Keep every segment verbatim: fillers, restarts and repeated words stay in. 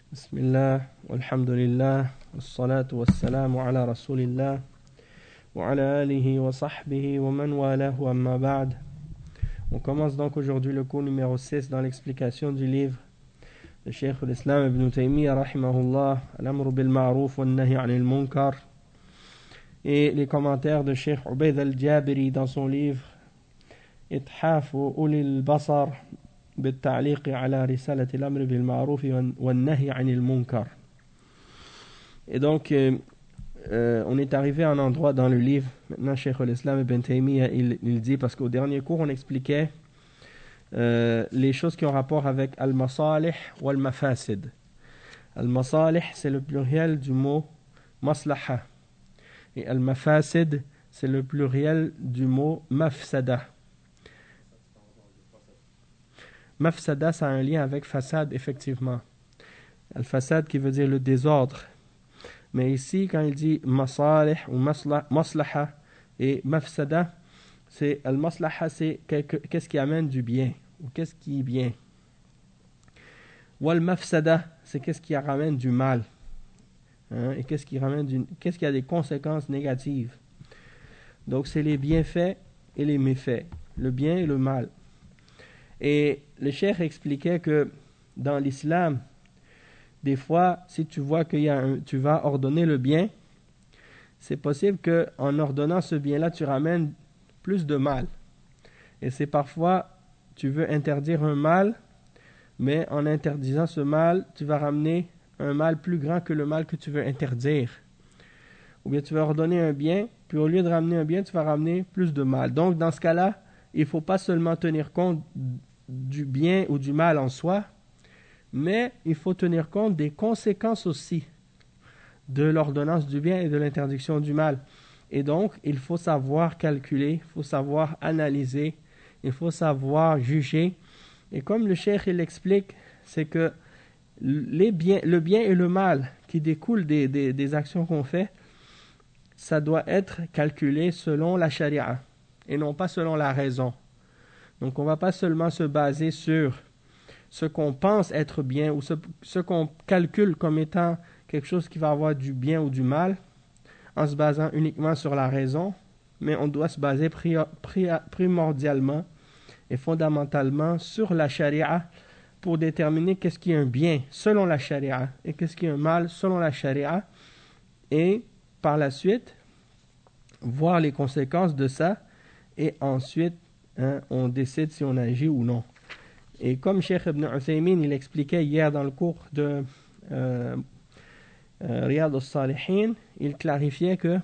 Bismillah, walhamdulillah, wassalatu wassalamu ala rasulillah, wa ala alihi wa sahbihi wa man walahu amma ba'd. On commence donc aujourd'hui le cours numéro six dans l'explication du livre de Cheikh l'Islam Ibn Taymiyyah rahimahullah, Al-Amru bil Ma'ruf wa Nahi anil Munkar, et les commentaires de Cheikh Ubayd al-Jabiri dans son livre Ithafu Ulil Basar بالتعليق على رسالة الأمر بالمعروف والنهي عن المنكر. Et donc, euh, euh, on est arrivé à un endroit dans le livre. Maintenant, Cheikh l'Islam Ibn Taymiyyah, il, il dit, parce qu'au dernier cours, on expliquait euh, les choses qui ont rapport avec al-masalih ou al-mafasid. Al-masalih, c'est le pluriel du mot maslaha. Et al-mafasid, c'est le pluriel du mot mafsada. Mafsada, ça a un lien avec fasad, effectivement. Al-fasad qui veut dire le désordre. Mais ici, quand il dit masalih ou maslaha et mafsada, c'est al-maslaha, c'est qu'est-ce qui amène du bien ou qu'est-ce qui est bien. Ou al-mafsada, c'est qu'est-ce qui ramène du mal. Hein, et qu'est-ce qui ramène du, qu'est-ce qui a des conséquences négatives. Donc, c'est les bienfaits et les méfaits. Le bien et le mal. Et le cheikh expliquait que dans l'islam, des fois, si tu vois que y a un, tu vas ordonner le bien, c'est possible qu'en ordonnant ce bien-là, tu ramènes plus de mal. Et c'est parfois, tu veux interdire un mal, mais en interdisant ce mal, tu vas ramener un mal plus grand que le mal que tu veux interdire. Ou bien tu vas ordonner un bien, puis au lieu de ramener un bien, tu vas ramener plus de mal. Donc, dans ce cas-là, il ne faut pas seulement tenir compte du bien ou du mal en soi, mais il faut tenir compte des conséquences aussi de l'ordonnance du bien et de l'interdiction du mal. Et donc, il faut savoir calculer, il faut savoir analyser, il faut savoir juger. Et comme le cheikh il explique, c'est que les biens, le bien et le mal qui découlent des, des, des actions qu'on fait, ça doit être calculé selon la charia et non pas selon la raison. Donc, on ne va pas seulement se baser sur ce qu'on pense être bien ou ce, ce qu'on calcule comme étant quelque chose qui va avoir du bien ou du mal en se basant uniquement sur la raison, mais on doit se baser pri, pri, primordialement et fondamentalement sur la charia pour déterminer qu'est-ce qui est un bien selon la charia et qu'est-ce qui est un mal selon la charia, et par la suite voir les conséquences de ça, et ensuite hein, on décide si on agit ou non. Et comme Cheikh Ibn Uthaymin il expliquait hier dans le cours de euh, euh, Riyad al-Salihin, il clarifiait que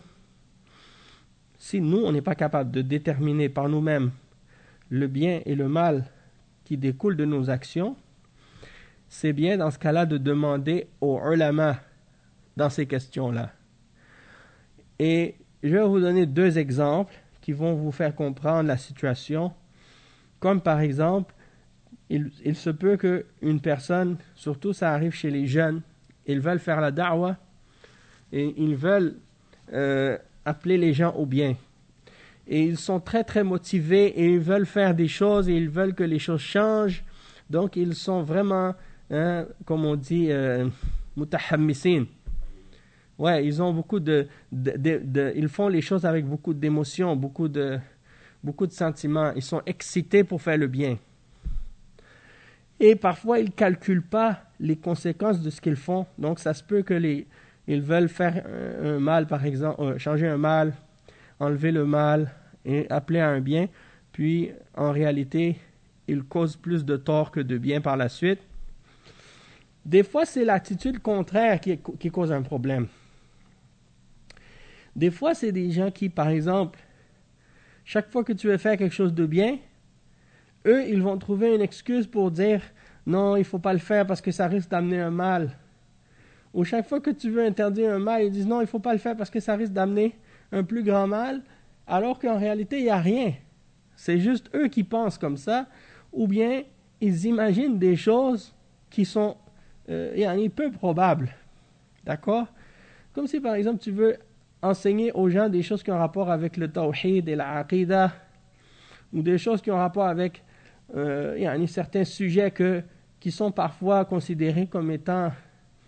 si nous on n'est pas capable de déterminer par nous-mêmes le bien et le mal qui découlent de nos actions, c'est bien dans ce cas-là de demander aux ulama dans ces questions-là. Et je vais vous donner deux exemples qui vont vous faire comprendre la situation. Comme par exemple, il, il se peut qu'une personne, surtout ça arrive chez les jeunes, ils veulent faire la da'wa et ils veulent euh, appeler les gens au bien. Et ils sont très très motivés et ils veulent faire des choses et ils veulent que les choses changent. Donc ils sont vraiment, hein, comme on dit, euh, mutahammisin. Ouais, ils ont beaucoup de, de, de, de, ils font les choses avec beaucoup d'émotions, beaucoup de, beaucoup de sentiments. Ils sont excités pour faire le bien. Et parfois, ils ne calculent pas les conséquences de ce qu'ils font. Donc, ça se peut que les, ils veulent faire un, un mal, par exemple, euh, changer un mal, enlever le mal et appeler à un bien. Puis, en réalité, ils causent plus de tort que de bien par la suite. Des fois, c'est l'attitude contraire qui, qui cause un problème. Des fois, c'est des gens qui, par exemple, chaque fois que tu veux faire quelque chose de bien, eux, ils vont trouver une excuse pour dire « Non, il ne faut pas le faire parce que ça risque d'amener un mal. » Ou chaque fois que tu veux interdire un mal, ils disent « Non, il ne faut pas le faire parce que ça risque d'amener un plus grand mal. » Alors qu'en réalité, il n'y a rien. C'est juste eux qui pensent comme ça. Ou bien, ils imaginent des choses qui sont euh, peu probables. D'accord? Comme si, par exemple, tu veux enseigner aux gens des choses qui ont rapport avec le tawhid et la aqidah, ou des choses qui ont rapport avec euh, certains sujets que, qui sont parfois considérés comme étant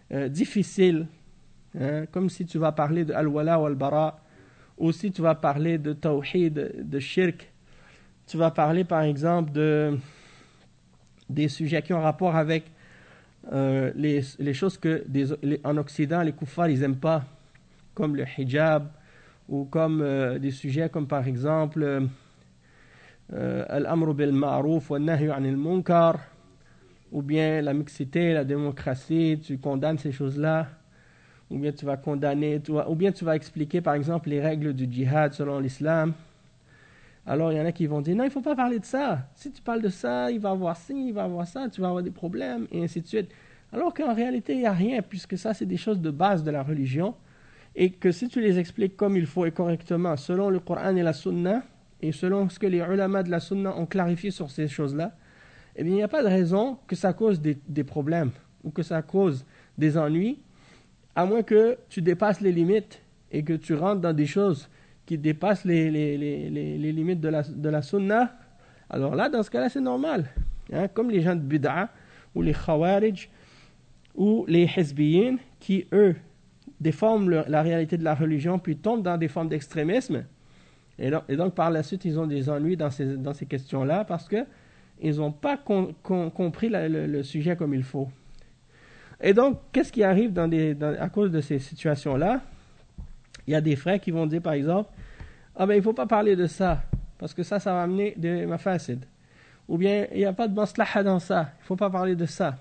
euh, difficiles, hein, comme si tu vas parler de al-wala ou al-bara, ou si tu vas parler de tawhid, de shirk, tu vas parler par exemple de, des sujets qui ont rapport avec euh, les, les choses que des, les, en Occident les kuffars ils n'aiment pas, comme le hijab, ou comme euh, des sujets comme par exemple euh, euh, al-amru bil ma'ruf wa nahyu anil munkar, ou bien la mixité, la démocratie, tu condamnes ces choses-là, ou bien tu vas condamner, tu vas, ou bien tu vas expliquer par exemple les règles du djihad selon l'islam. Alors il y en a qui vont dire non, il ne faut pas parler de ça. Si tu parles de ça, il va avoir ci, il va avoir ça, tu vas avoir des problèmes, et ainsi de suite. Alors qu'en réalité, il n'y a rien, puisque ça, c'est des choses de base de la religion, et que si tu les expliques comme il faut et correctement, selon le Coran et la Sunna, et selon ce que les ulama de la Sunna ont clarifié sur ces choses-là, eh bien, il n'y a pas de raison que ça cause des, des problèmes, ou que ça cause des ennuis, à moins que tu dépasses les limites, et que tu rentres dans des choses qui dépassent les, les, les, les, les limites de la, de la Sunna. Alors là, dans ce cas-là, c'est normal. Hein, comme les gens de Bid'a, ou les Khawarij, ou les Hizbiyin, qui, eux, déforment le, la réalité de la religion, puis tombent dans des formes d'extrémisme. Et donc, et donc, par la suite, ils ont des ennuis dans ces, dans ces questions-là, parce qu'ils n'ont pas con, con, compris la, le, le sujet comme il faut. Et donc, qu'est-ce qui arrive dans des, dans, à cause de ces situations-là? Il y a des frères qui vont dire, par exemple, « Ah ben, il ne faut pas parler de ça, parce que ça, ça va amener de mafasid. » Ou bien, il n'y a pas de maslaha dans ça, il ne faut pas parler de ça.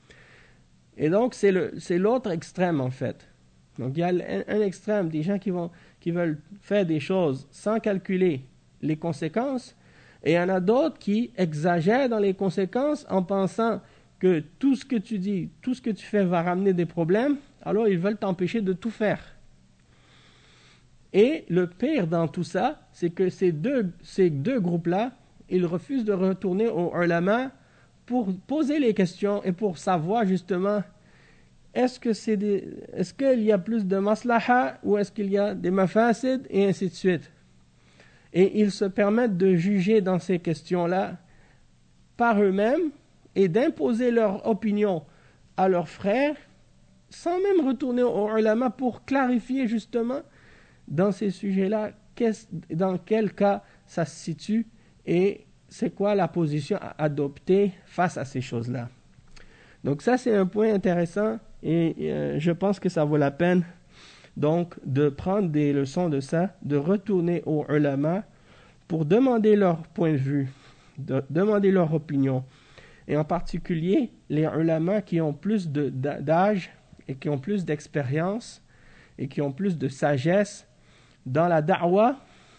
Et donc, c'est, le, c'est l'autre extrême, en fait. Donc, il y a un, un extrême, des gens qui, vont, qui veulent faire des choses sans calculer les conséquences, et il y en a d'autres qui exagèrent dans les conséquences en pensant que tout ce que tu dis, tout ce que tu fais va ramener des problèmes, alors ils veulent t'empêcher de tout faire. Et le pire dans tout ça, c'est que ces deux, ces deux groupes-là, ils refusent de retourner aux ulama pour poser les questions et pour savoir justement est-ce que c'est des, est-ce qu'il y a plus de maslaha ou est-ce qu'il y a des mafasid et ainsi de suite. Et ils se permettent de juger dans ces questions-là par eux-mêmes et d'imposer leur opinion à leurs frères sans même retourner aux ulama pour clarifier justement dans ces sujets-là dans quel cas ça se situe et c'est quoi la position à adopter face à ces choses-là. Donc ça, c'est un point intéressant et euh, je pense que ça vaut la peine donc de prendre des leçons de ça, de retourner aux ulama pour demander leur point de vue, de demander leur opinion. Et en particulier, les ulama qui ont plus de, d'âge et qui ont plus d'expérience et qui ont plus de sagesse dans la da'wa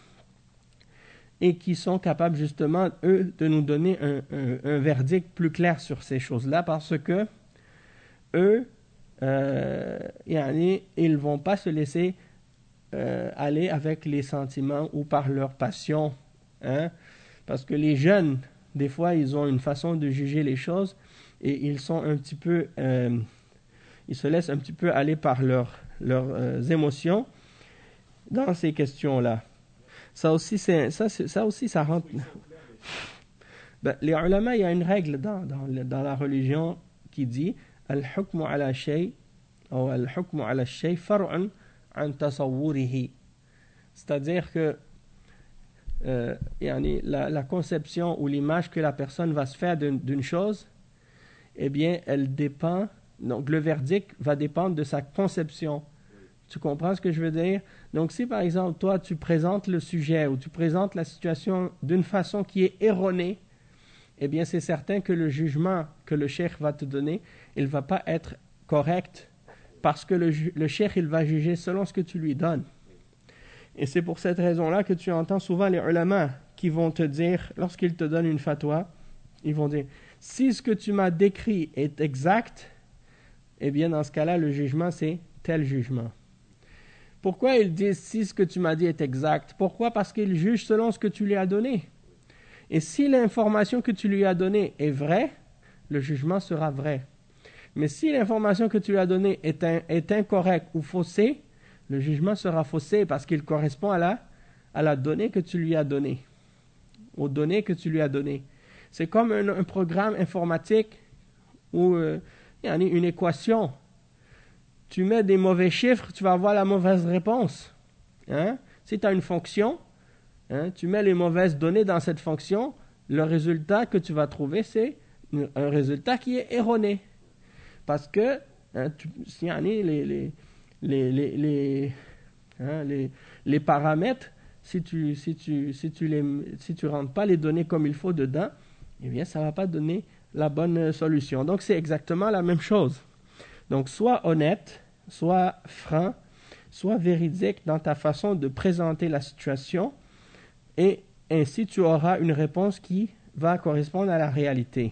et qui sont capables justement, eux, de nous donner un, un, un verdict plus clair sur ces choses-là parce que eux, euh, yani, ils ne vont pas se laisser euh, aller avec les sentiments ou par leur passion. Hein? Parce que les jeunes, des fois, ils ont une façon de juger les choses et ils sont un petit peu... Euh, ils se laissent un petit peu aller par leur, leurs euh, émotions dans ces questions-là. Ça aussi, c'est, ça, c'est, ça aussi, ça rentre... Ben, les ulama, il y a une règle dans, dans, dans la religion qui dit « Al-hukmu ala shay » ou « Al-hukmu ala shay far'un an tasawwurihi » c'est-à-dire que euh, yani, la, la conception ou l'image que la personne va se faire d'une, d'une chose, eh bien, elle dépend... Donc, le verdict va dépendre de sa conception. Tu comprends ce que je veux dire? Donc, si par exemple, toi, tu présentes le sujet ou tu présentes la situation d'une façon qui est erronée, eh bien, c'est certain que le jugement que le cheikh va te donner, il ne va pas être correct parce que le, le cheikh, il va juger selon ce que tu lui donnes. Et c'est pour cette raison-là que tu entends souvent les ulama qui vont te dire, lorsqu'ils te donnent une fatwa, ils vont dire, si ce que tu m'as décrit est exact, eh bien, dans ce cas-là, le jugement, c'est tel jugement. Pourquoi ils disent si ce que tu m'as dit est exact? Pourquoi? Parce qu'ils jugent selon ce que tu lui as donné. Et si l'information que tu lui as donnée est vraie, le jugement sera vrai. Mais si l'information que tu lui as donnée est, un, est incorrecte ou faussée, le jugement sera faussé parce qu'il correspond à la, à la donnée que tu lui as donnée, aux données que tu lui as données. C'est comme un, un programme informatique ou euh, une équation. tu mets des mauvais chiffres, tu vas avoir la mauvaise réponse. Hein? Si tu as une fonction, hein, tu mets les mauvaises données dans cette fonction, le résultat que tu vas trouver, c'est un résultat qui est erroné. Parce que hein, tu, si les, les, les, les, les, hein, les, les paramètres, si tu si tu, si tu les, si tu rentres pas les données comme il faut dedans, eh bien, ça ne va pas donner la bonne solution. Donc, c'est exactement la même chose. Donc, sois honnête, sois franc, sois véridique dans ta façon de présenter la situation et ainsi tu auras une réponse qui va correspondre à la réalité.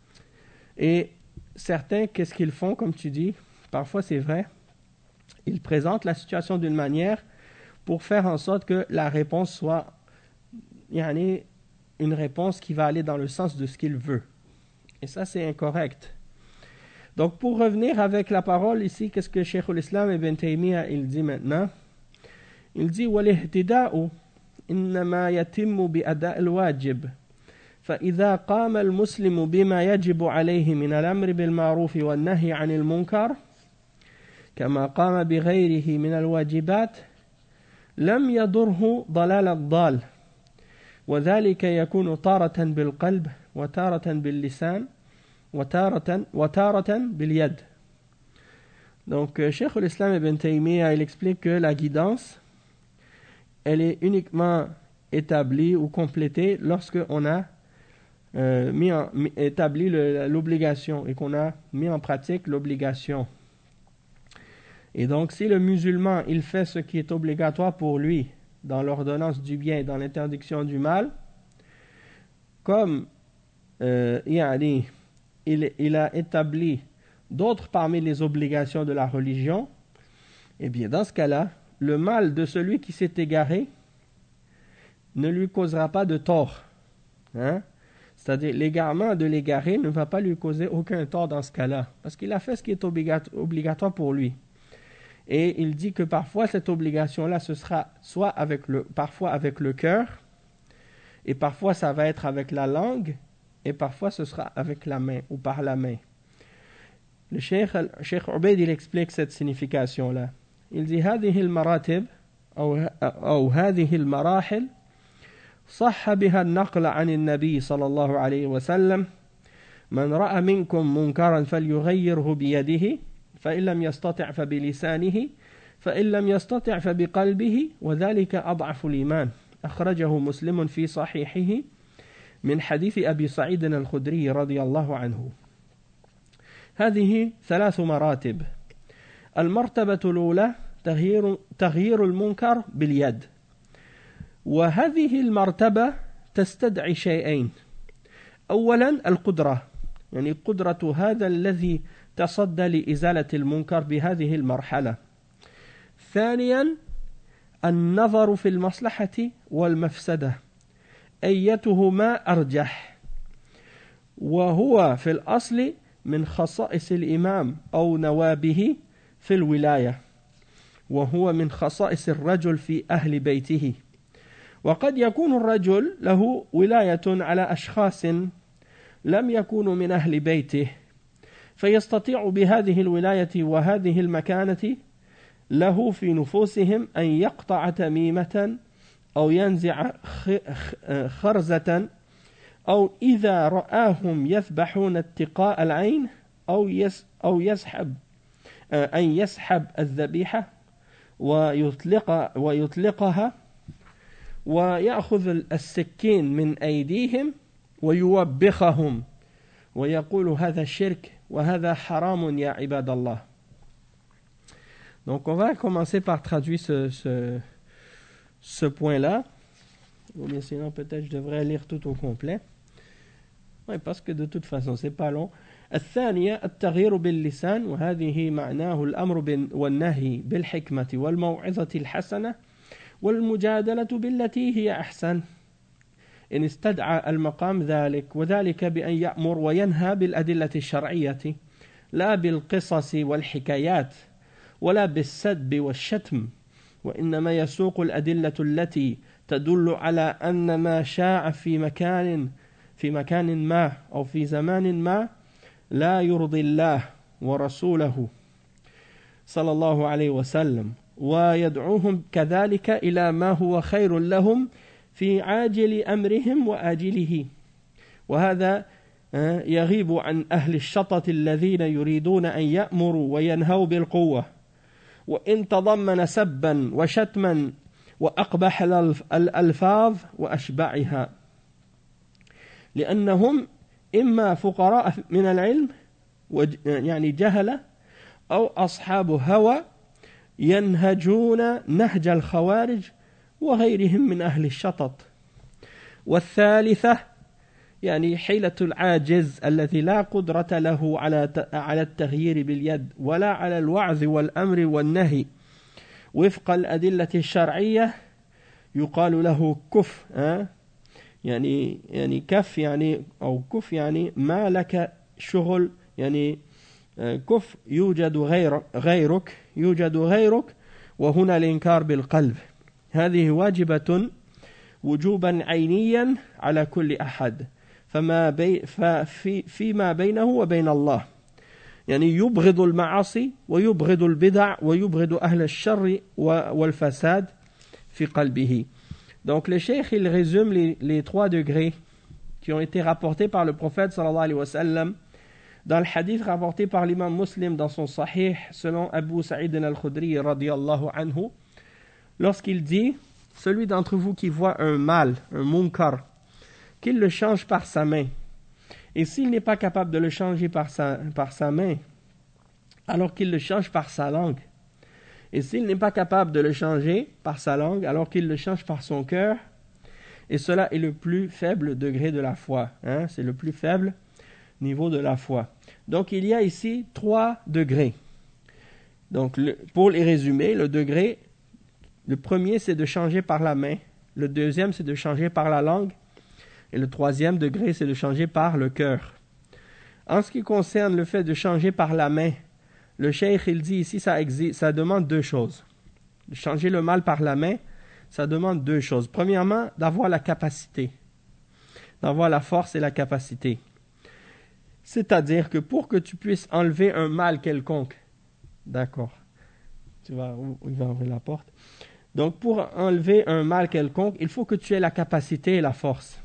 Et certains, qu'est-ce qu'ils font, comme tu dis? Parfois, c'est vrai, ils présentent la situation d'une manière pour faire en sorte que la réponse soit yani, une réponse qui va aller dans le sens de ce qu'il veut. Et ça, c'est incorrect. Donc, pour revenir avec la parole ici, qu'est-ce que Cheikh al-Islam Ibn Taymiyyah il dit maintenant? Il dit وَالِهْتِدَاءُ إِنَّمَا يَتِمُّ بِأَدَاءِ الْوَاجِبِ فإذا قام المسلم بما يجب عليه من الأمر بالمعروف والنهي عن المنكر كما قام بغيره من الواجبات لم يضره ضلال الضال وذلك يكون تارة بالقلب وتارة باللسان وتارة وتارة باليد. Donc Cheikh al-Islam Ibn Taymiyyah il explique que la guidance elle est uniquement établie ou complétée lorsque on a Euh, mis en, mis, établi le, l'obligation et qu'on a mis en pratique l'obligation. Et donc, si le musulman, il fait ce qui est obligatoire pour lui dans l'ordonnance du bien et dans l'interdiction du mal, comme euh, il, il a établi d'autres parmi les obligations de la religion, eh bien, dans ce cas-là, le mal de celui qui s'est égaré ne lui causera pas de tort. Hein? C'est-à-dire, l'égarement de l'égaré ne va pas lui causer aucun tort dans ce cas-là, parce qu'il a fait ce qui est obligatoire pour lui. Et il dit que parfois, cette obligation-là, ce sera soit avec le, parfois avec le cœur, et parfois ça va être avec la langue, et parfois ce sera avec la main, ou par la main. Le Cheikh, Cheikh Ubaid, il explique cette signification-là. Il dit, هذه المراتب أو أو هذه المراحل صح بها النقل عن النبي صلى الله عليه وسلم من رأى منكم منكرا فليغيره بيده فإن لم يستطع فبلسانه فإن لم يستطع فبقلبه وذلك أضعف الإيمان أخرجه مسلم في صحيحه من حديث أبي سعيد الخدري رضي الله عنه. هذه ثلاث مراتب. المرتبة الأولى تغيير, تغيير المنكر باليد، وهذه المرتبة تستدعي شيئين. أولا القدرة، يعني قدرة هذا الذي تصدى لإزالة المنكر بهذه المرحلة. ثانيا النظر في المصلحة والمفسدة أيتهما أرجح، وهو في الأصل من خصائص الإمام أو نوابه في الولاية، وهو من خصائص الرجل في أهل بيته. وقد يكون الرجل له ولاية على أشخاص لم يكونوا من أهل بيته، فيستطيع بهذه الولاية وهذه المكانة له في نفوسهم أن يقطع تميمة أو ينزع خرزة، أو إذا رآهم يذبحون اتقاء العين أو يس أو يسحب أن يسحب الذبيحة ويطلق ويطلقها ويأخذ السكين من أيديهم ويوبخهم ويقول هذا شرك وهذا حرام يا عباد الله. Donc on va commencer par traduire ce, ce, ce point-là. Ou bien sinon peut-être je devrais lire tout au complet. Oui, parce que de toute façon c'est pas long. الثانية التغيير باللسان، وهذه معناه الأمر والنهي بالحكمة والموعظة الحسنة والمجادلة بالتي هي أحسن إن استدعى المقام ذلك، وذلك بأن يأمر وينهى بالأدلة الشرعية لا بالقصص والحكايات ولا بالسب والشتم، وإنما يسوق الأدلة التي تدل على أن ما شاع في مكان في مكان ما أو في زمان ما لا يرضي الله ورسوله، صلى الله عليه وسلم ويدعوهم كذلك إلى ما هو خير لهم في عاجل أمرهم وآجله وهذا يغيب عن أهل الشطط الذين يريدون أن يأمروا وينهوا بالقوة وإن تضمن سبا وشتما وأقبح الألفاظ وأشبعها لأنهم إما فقراء من العلم يعني جهلة أو أصحاب هوى ينهجون نهج الخوارج وغيرهم من أهل الشطط والثالثة يعني حيلة العاجز الذي لا قدرة له على على التغيير باليد ولا على الوعظ والأمر والنهي وفق الأدلة الشرعية يقال له كف أه؟ يعني يعني كف يعني أو كف يعني ما لك شغل يعني كف يوجد غير غيرك يوجد غيرك وهنا الإنكار بالقلب هذه واجبة وجوبا عينيا على كل أحد فما بي ففي فيما بينه وبين الله يعني يبغض المعاصي ويبغض البدع ويبغض أهل الشر والفساد في قلبه. Donc le cheikh il résume les, les trois degrés qui ont été rapportés par le prophète sallallahu alayhi wa sallam dans le hadith rapporté par l'imam Muslim dans son sahih selon Abu Sa'id al-Khudri radiyallahu anhu lorsqu'il dit celui d'entre vous qui voit un mal, un munkar, qu'il le change par sa main et s'il n'est pas capable de le changer par sa, par sa main alors qu'il le change par sa langue et s'il n'est pas capable de le changer par sa langue, alors qu'il le change par son cœur, et cela est le plus faible degré de la foi. Hein? C'est le plus faible niveau de la foi. Donc il y a ici trois degrés. Donc le, pour les résumer, le degré, le premier c'est de changer par la main, le deuxième c'est de changer par la langue, et le troisième degré c'est de changer par le cœur. En ce qui concerne le fait de changer par la main, le cheikh il dit ici ça, existe, ça demande deux choses. De changer le mal par la main, ça demande deux choses. Premièrement, d'avoir la capacité, d'avoir la force et la capacité. C'est-à-dire que pour que tu puisses enlever un mal quelconque, d'accord, tu vas, il va ouvrir la porte. Donc pour enlever un mal quelconque, il faut que tu aies la capacité et la force.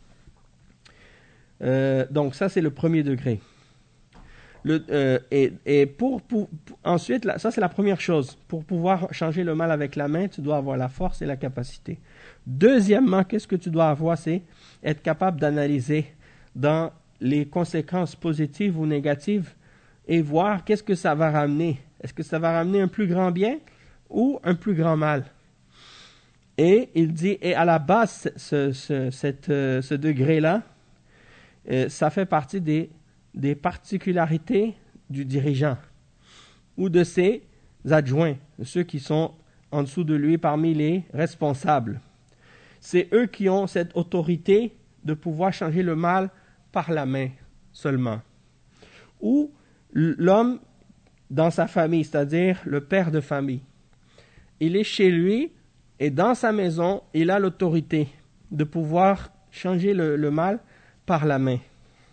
Euh, donc ça c'est le premier degré. Le, euh, et, et pour, pour, pour ensuite, là, ça c'est la première chose. Pour pouvoir changer le mal avec la main, tu dois avoir la force et la capacité. Deuxièmement, qu'est-ce que tu dois avoir, c'est être capable d'analyser dans les conséquences positives ou négatives et voir qu'est-ce que ça va ramener. Est-ce que ça va ramener un plus grand bien ou un plus grand mal? Et il dit, et à la base, ce, ce, cette, ce degré-là, euh, ça fait partie des des particularités du dirigeant ou de ses adjoints, ceux qui sont en dessous de lui parmi les responsables. C'est eux qui ont cette autorité de pouvoir changer le mal par la main seulement. Ou l'homme dans sa famille, c'est-à-dire le père de famille. Il est chez lui et dans sa maison, il a l'autorité de pouvoir changer le, le mal par la main.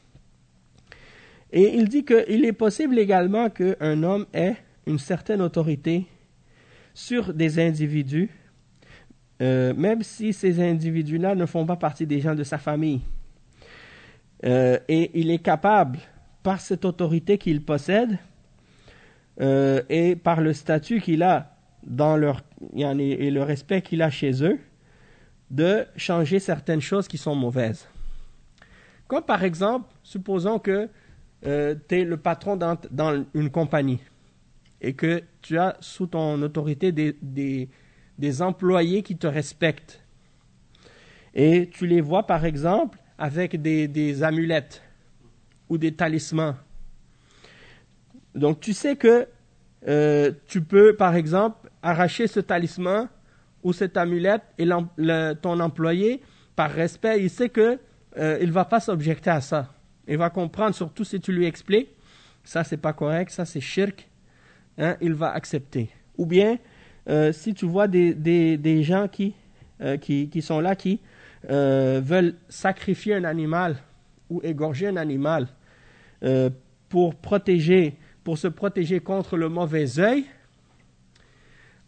Et il dit qu'il est possible également qu'un homme ait une certaine autorité sur des individus, euh, même si ces individus-là ne font pas partie des gens de sa famille. Euh, et il est capable, par cette autorité qu'il possède, euh, et par le statut qu'il a dans leur, et le respect qu'il a chez eux, de changer certaines choses qui sont mauvaises. Comme par exemple, supposons que Euh, tu es le patron dans, dans une compagnie et que tu as sous ton autorité des, des, des employés qui te respectent. Et tu les vois, par exemple, avec des, des amulettes ou des talismans. Donc, tu sais que euh, tu peux, par exemple, arracher ce talisman ou cette amulette et le, ton employé, par respect, il sait qu'il euh, ne va pas s'objecter à ça. Il va comprendre, surtout si tu lui expliques, ça c'est pas correct, ça c'est shirk, hein, il va accepter. Ou bien, euh, si tu vois des, des, des gens qui, euh, qui, qui sont là, qui euh, veulent sacrifier un animal ou égorger un animal euh, pour protéger, pour se protéger contre le mauvais œil,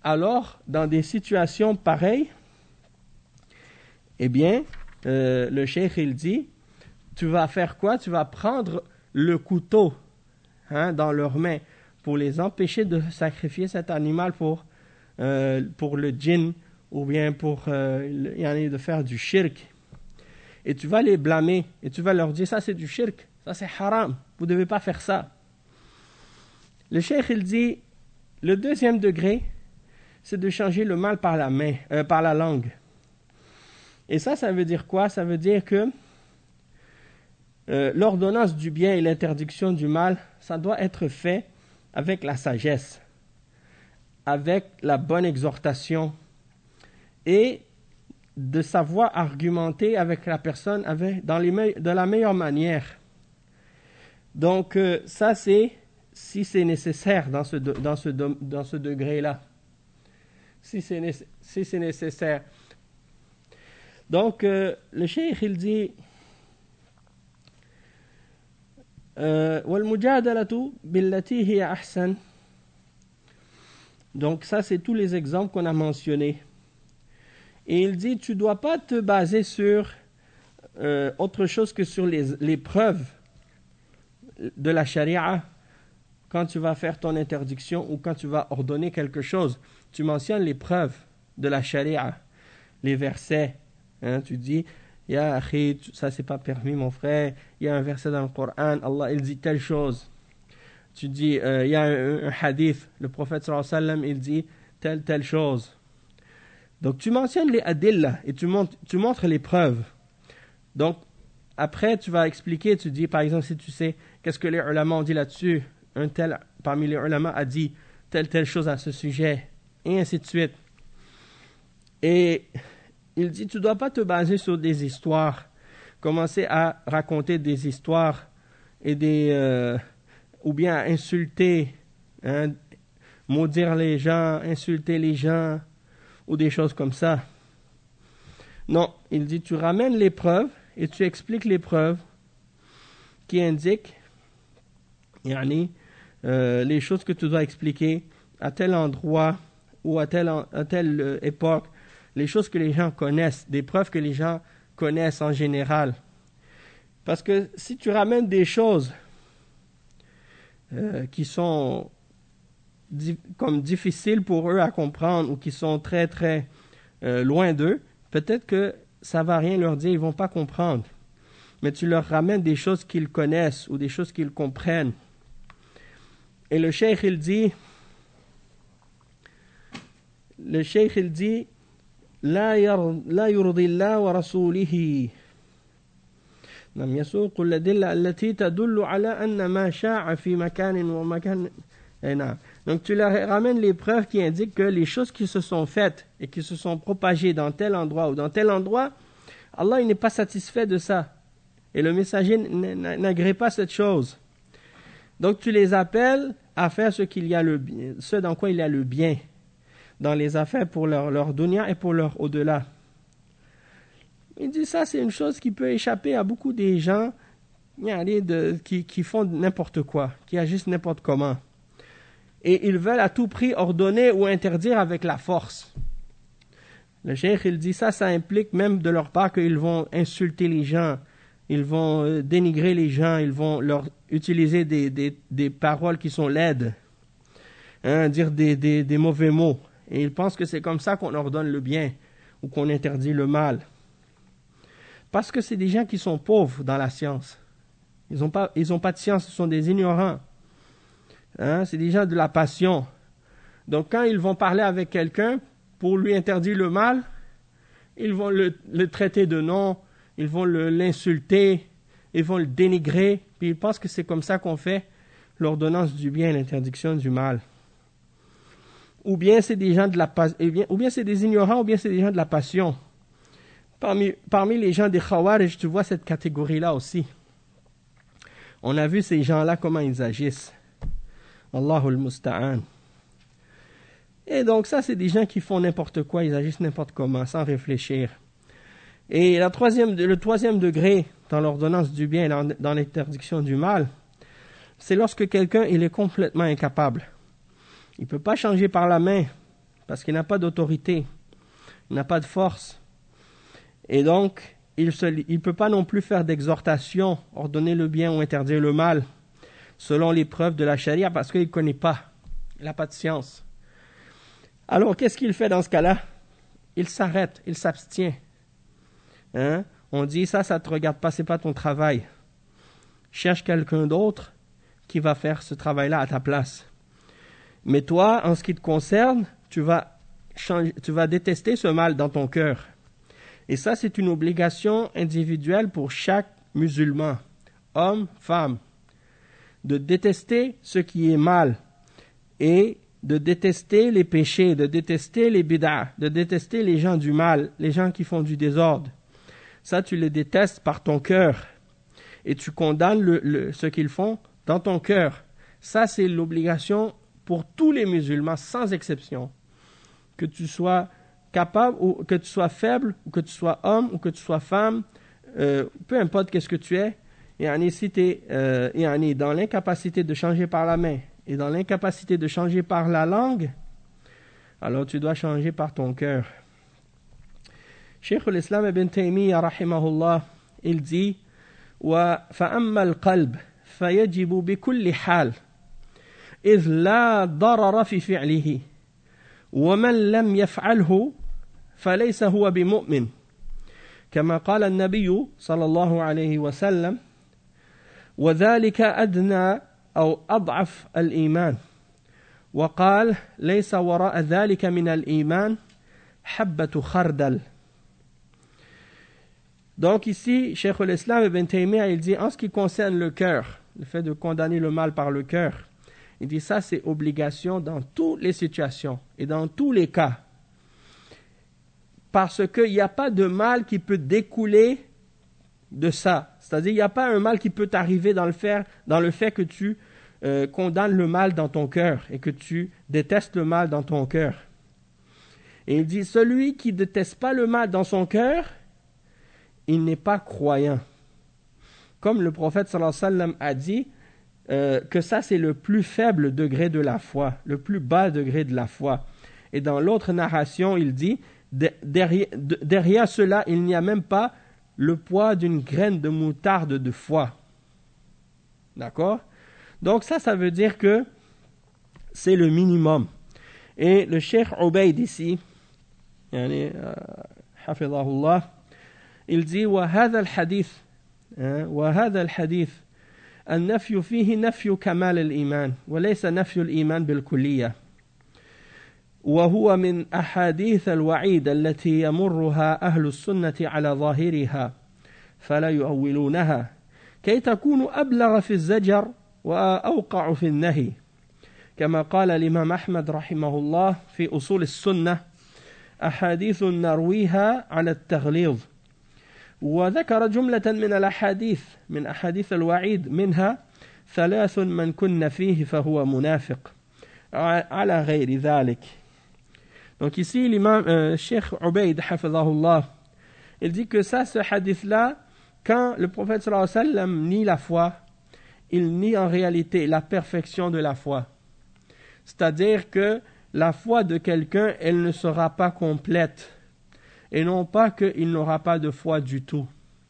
alors, dans des situations pareilles, eh bien, euh, le cheikh, il dit, tu vas faire quoi? Tu vas prendre le couteau hein, dans leurs mains pour les empêcher de sacrifier cet animal pour, euh, pour le djinn ou bien pour euh, de faire du shirk. Et tu vas les blâmer et tu vas leur dire, ça c'est du shirk, ça c'est haram, vous ne devez pas faire ça. Le cheikh, il dit, le deuxième degré, c'est de changer le mal par la main, euh, par la langue. Et ça, ça veut dire quoi? Ça veut dire que euh, l'ordonnance du bien et l'interdiction du mal, ça doit être fait avec la sagesse, avec la bonne exhortation et de savoir argumenter avec la personne avec, dans les me- de la meilleure manière. Donc, euh, ça, c'est si c'est nécessaire dans ce, de, dans ce, de, dans ce degré-là. Si c'est, nécess- si c'est nécessaire. Donc, euh, le cheikh, il dit وَالْمُجَادَلَةُ بِالَّتِي هِيَ أَحْسَنُ. Donc, ça, c'est tous les exemples qu'on a mentionnés. Et il dit, tu ne dois pas te baser sur euh, autre chose que sur les, les preuves de la charia quand tu vas faire ton interdiction ou quand tu vas ordonner quelque chose. Tu mentionnes les preuves de la charia, les versets. Hein, tu dis, ya akhi, ça c'est pas permis mon frère, il y a un verset dans le Coran, Allah il dit telle chose. Tu dis, euh, il y a un, un hadith, le prophète sallallahu alayhi wa sallam il dit telle telle chose. Donc tu mentionnes les adillah et tu montres, tu montres les preuves. Donc après tu vas expliquer, tu dis par exemple si tu sais qu'est-ce que les ulama ont dit là-dessus, un tel parmi les ulama a dit telle telle chose à ce sujet, et ainsi de suite. Et il dit, tu ne dois pas te baser sur des histoires, commencer à raconter des histoires et des, euh, ou bien à insulter, hein, maudire les gens, insulter les gens, ou des choses comme ça. Non, il dit, tu ramènes les preuves et tu expliques les preuves qui indiquent yani, euh, les choses que tu dois expliquer à tel endroit ou à telle, à telle euh, époque, les choses que les gens connaissent, des preuves que les gens connaissent en général. Parce que si tu ramènes des choses euh, qui sont di- comme difficiles pour eux à comprendre ou qui sont très très euh, loin d'eux, peut-être que ça ne va rien leur dire, ils ne vont pas comprendre. Mais tu leur ramènes des choses qu'ils connaissent ou des choses qu'ils comprennent. Et le cheikh il dit, le cheikh il dit, لا لا يرضي الله ورسوله لم يسوق الأدلة التي تدل على أن ما شاع في مكان ومكان. Donc tu leur ramènes les preuves qui indiquent que les choses qui se sont faites et qui se sont propagées dans tel endroit ou dans tel endroit, Allah il n'est pas satisfait de ça et le messager n'agrée pas cette chose. Donc tu les appelles à faire ce qu'il y a le bien, ce dans quoi il y a le bien dans les affaires pour leur, leur dunya et pour leur au-delà. Il dit ça, c'est une chose qui peut échapper à beaucoup des gens de, qui, qui font n'importe quoi, qui agissent n'importe comment. Et ils veulent à tout prix ordonner ou interdire avec la force. Le cheikh, il dit ça, ça implique même de leur part qu'ils vont insulter les gens, ils vont dénigrer les gens, ils vont leur utiliser des, des, des paroles qui sont laides, hein, dire des, des, des mauvais mots. Et ils pensent que c'est comme ça qu'on ordonne le bien ou qu'on interdit le mal. Parce que c'est des gens qui sont pauvres dans la science. Ils n'ont pas, ils n'ont pas de science, ce sont des ignorants. Hein? C'est des gens de la passion. Donc quand ils vont parler avec quelqu'un pour lui interdire le mal, ils vont le, le traiter de nom, ils vont le, l'insulter, ils vont le dénigrer, puis ils pensent que c'est comme ça qu'on fait l'ordonnance du bien et l'interdiction du mal. Ou bien c'est des gens de la ou bien c'est des ignorants, ou bien c'est des gens de la passion. Parmi, parmi les gens des Khawarij, tu vois cette catégorie-là aussi. On a vu ces gens-là, comment ils agissent. Allahul Musta'an. Et donc ça, c'est des gens qui font n'importe quoi, ils agissent n'importe comment, sans réfléchir. Et la troisième, le troisième degré dans l'ordonnance du bien et dans, dans l'interdiction du mal, c'est lorsque quelqu'un il est complètement incapable. Il ne peut pas changer par la main, parce qu'il n'a pas d'autorité, il n'a pas de force. Et donc, il ne peut pas non plus faire d'exhortation, ordonner le bien ou interdire le mal, selon les preuves de la charia, parce qu'il ne connaît pas, il n'a pas de science. Alors, qu'est-ce qu'il fait dans ce cas-là? Il s'arrête, il s'abstient. Hein? On dit, ça, ça ne te regarde pas, ce n'est pas ton travail. Cherche quelqu'un d'autre qui va faire ce travail-là à ta place. Mais toi, en ce qui te concerne, tu vas, changer, tu vas détester ce mal dans ton cœur. Et ça, c'est une obligation individuelle pour chaque musulman, homme, femme, de détester ce qui est mal et de détester les péchés, de détester les bid'ah, de détester les gens du mal, les gens qui font du désordre. Ça, tu les détestes par ton cœur et tu condamnes le, le, ce qu'ils font dans ton cœur. Ça, c'est l'obligation pour tous les musulmans, sans exception. Que tu sois capable, ou que tu sois faible, ou que tu sois homme, ou que tu sois femme, euh, peu importe qu'est-ce que tu es, et si tu es euh, dans l'incapacité de changer par la main, et dans l'incapacité de changer par la langue, alors tu dois changer par ton cœur. Cheikh l'Islam ibn Taymiyyah, rahimahullah, il dit فَأَمَّا الْقَلْبِ فَيَجِبُ بِكُلِّ حَالٍ إِذْ لَا ضَرَرَ فِي فِعْلِهِ وَمَنْ لَمْ يَفْعَلْهُ فَلَيْسَ هُوَ بِمُؤْمِنٍ كما قال النبي صلى الله عليه وسلم وذلك أدنى أو أضعف الإيمان وقال ليس وراء ذلك من الإيمان حبة خردل. Donc ici, Cheikh l'Islam ibn Taymiyyah, il dit en ce qui concerne le cœur, le fait de condamner le mal par le cœur, il dit ça c'est obligation dans toutes les situations et dans tous les cas. Parce qu'il n'y a pas de mal qui peut découler de ça. C'est-à-dire, il n'y a pas un mal qui peut t'arriver dans le fait, dans le fait que tu euh, condamnes le mal dans ton cœur et que tu détestes le mal dans ton cœur. Et il dit, celui qui ne déteste pas le mal dans son cœur, il n'est pas croyant. Comme le prophète sallallahu alayhi wa sallam a dit, euh, que ça c'est le plus faible degré de la foi, le plus bas degré de la foi. Et dans l'autre narration, il dit, Derrière, derrière cela, il n'y a même pas le poids d'une graine de moutarde de foi. D'accord? Donc ça, ça veut dire que c'est le minimum. Et le Cheikh Ubayd ici, yani, uh, hafidhahullah, il dit وهذا الحديث وهذا الحديث النفي فيه نفي كمال الإيمان وليس نفي الإيمان بالكلية. وهو من أحاديث الوعيد التي يمرها أهل السنة على ظاهرها فلا يؤولونها كي تكون أبلغ في الزجر وأوقع في النهي كما قال الإمام أحمد رحمه الله في أصول السنة أحاديث نرويها على التغليظ وذكر جملة من الأحاديث من أحاديث الوعيد منها ثلاث من كن فيه فهو منافق على غير ذلك. Donc ici, l'imam euh, Cheikh Ubayd, hafidhahullah, il dit que ça, ce hadith-là, quand le prophète sallallahu alayhi wa sallam nie la foi, il nie en réalité la perfection de la foi. C'est-à-dire que la foi de quelqu'un, elle ne sera pas complète. Et non pas qu'il n'aura pas de foi du tout.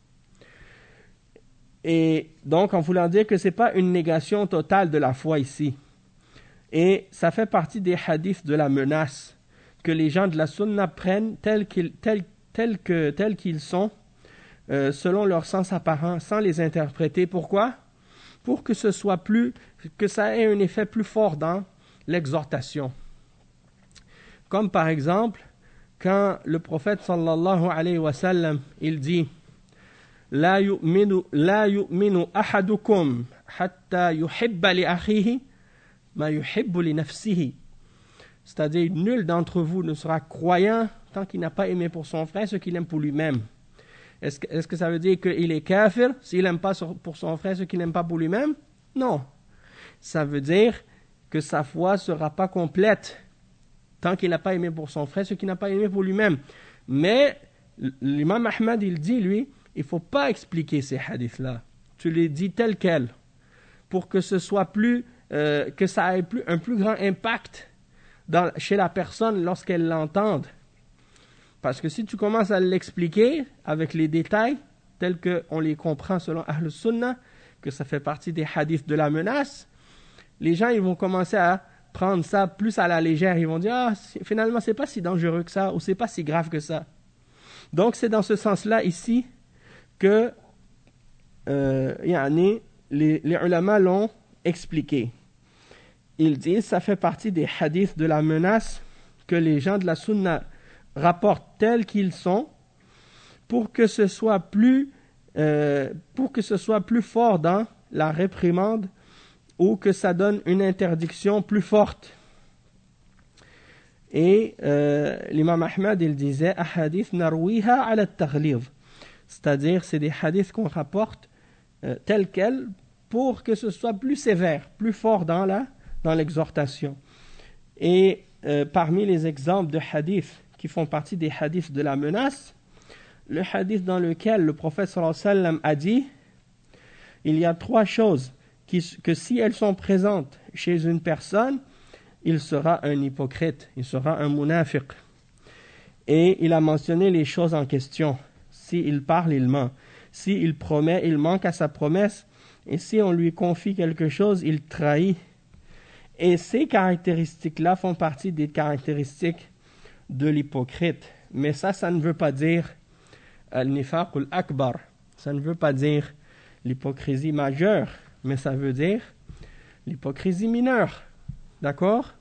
Et donc, en voulant dire que ce n'est pas une négation totale de la foi ici. Et ça fait partie des hadiths de la menace que les gens de la sunna prennent tels qu'ils, tels, tels que, tels qu'ils sont, euh, selon leur sens apparent, sans les interpréter. Pourquoi? Pour que ce soit plus, que ça ait un effet plus fort dans l'exhortation. Comme par exemple, quand le prophète sallallahu alayhi wa sallam, il dit La yu'minu, la yu'minu ahadukum hatta yuhibba li akhihi ma yuhibbu li nafsihi. C'est-à-dire, nul d'entre vous ne sera croyant tant qu'il n'a pas aimé pour son frère ce qu'il aime pour lui-même. Est-ce que, est-ce que ça veut dire qu'il est kafir s'il n'aime pas pour son frère ce qu'il n'aime pas pour lui-même? Non. Ça veut dire que sa foi ne sera pas complète tant qu'il n'a pas aimé pour son frère ce qu'il n'a pas aimé pour lui-même. Mais l'imam Ahmad, il dit, lui, il ne faut pas expliquer ces hadiths-là. Tu les dis tels quels pour que ce soit plus, euh, que ça ait plus, un plus grand impact dans, chez la personne lorsqu'elle l'entende. Parce que si tu commences à l'expliquer avec les détails, tels qu'on les comprend selon Ahl Sunnah, que ça fait partie des hadiths de la menace, les gens ils vont commencer à prendre ça plus à la légère. Ils vont dire, ah, finalement, c'est pas si dangereux que ça, ou c'est pas si grave que ça. Donc, c'est dans ce sens-là ici que euh, yani, les, les ulama l'ont expliqué. Ils disent, ça fait partie des hadiths de la menace que les gens de la sunna rapportent tels qu'ils sont pour que ce soit plus, euh, pour que ce soit plus fort dans la réprimande ou que ça donne une interdiction plus forte. Et euh, l'imam Ahmad, il disait, ahadith narwiha ala taghlid, c'est-à-dire c'est des hadiths qu'on rapporte euh, tels quels pour que ce soit plus sévère, plus fort dans la dans l'exhortation. Et euh, parmi les exemples de hadiths qui font partie des hadiths de la menace, le hadith dans lequel le prophète sallallahu alayhi wa sallam a dit, il y a trois choses qui, que si elles sont présentes chez une personne, il sera un hypocrite, il sera un munafiq. Et il a mentionné les choses en question. S'il parle, il ment. S'il promet, il manque à sa promesse. Et si on lui confie quelque chose, il trahit. Et ces caractéristiques-là font partie des caractéristiques de l'hypocrite. Mais ça, ça ne veut pas dire al-nifaq al-akbar. Ça ne veut pas dire l'hypocrisie majeure, mais ça veut dire l'hypocrisie mineure. D'accord?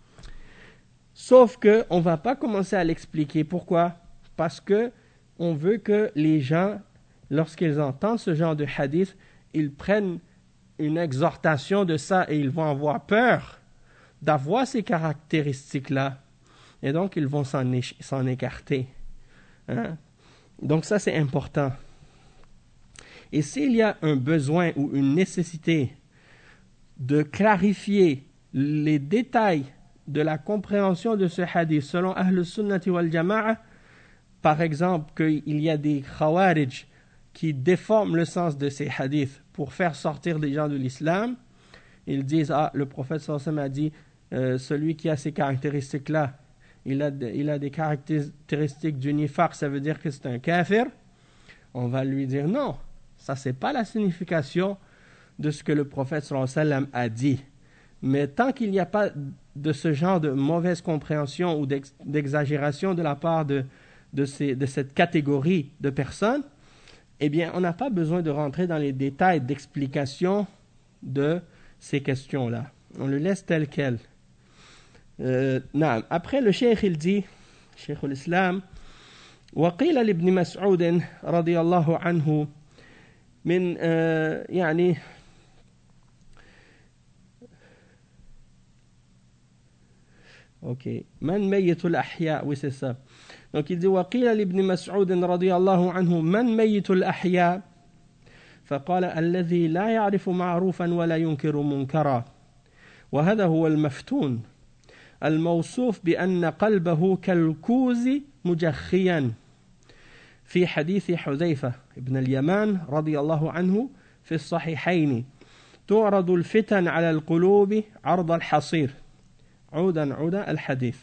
Sauf qu'on ne va pas commencer à l'expliquer. Pourquoi? Parce qu'on veut que les gens, lorsqu'ils entendent ce genre de hadith, ils prennent une exhortation de ça et ils vont avoir peur d'avoir ces caractéristiques-là. Et donc, ils vont s'en, éch- s'en écarter. Hein? Donc, ça, c'est important. Et s'il y a un besoin ou une nécessité de clarifier les détails de la compréhension de ce hadith selon Ahl Sunnati wal Jama'a, par exemple qu'il y a des khawarij qui déforment le sens de ces hadiths pour faire sortir des gens de l'islam, ils disent, ah, le prophète sallallahu alayhi wa sallam a dit, euh, celui qui a ces caractéristiques-là, il a, de, il a des caractéristiques du nifaq, ça veut dire que c'est un kafir. On va lui dire, non, ça c'est pas la signification de ce que le prophète sallallahu alayhi wa sallam a dit. Mais tant qu'il n'y a pas de ce genre de mauvaise compréhension ou d'ex- d'exagération de la part de, de, ces, de cette catégorie de personnes, eh bien, on n'a pas besoin de rentrer dans les détails d'explication de ces questions-là. On le laisse tel quel. Euh, Après, le cheikh, il dit, cheikh l'Islam, وقيل لابن مسعود رضي الله عنه من آه يعني Ok. Man mayyitul ahya, oui c'est ça. Donc il dit وقيل لابن مسعود رضي الله عنه من ميت الأحياء فقال الذي لا يعرف معروفا ولا ينكر منكرا وهذا هو المفتون الموصوف بأن قلبه كالكوز مجخيا في حديث حذيفة بن اليمان رضي الله عنه في الصحيحين تعرض الفتن على القلوب عرض الحصير عودا عودا الحديث.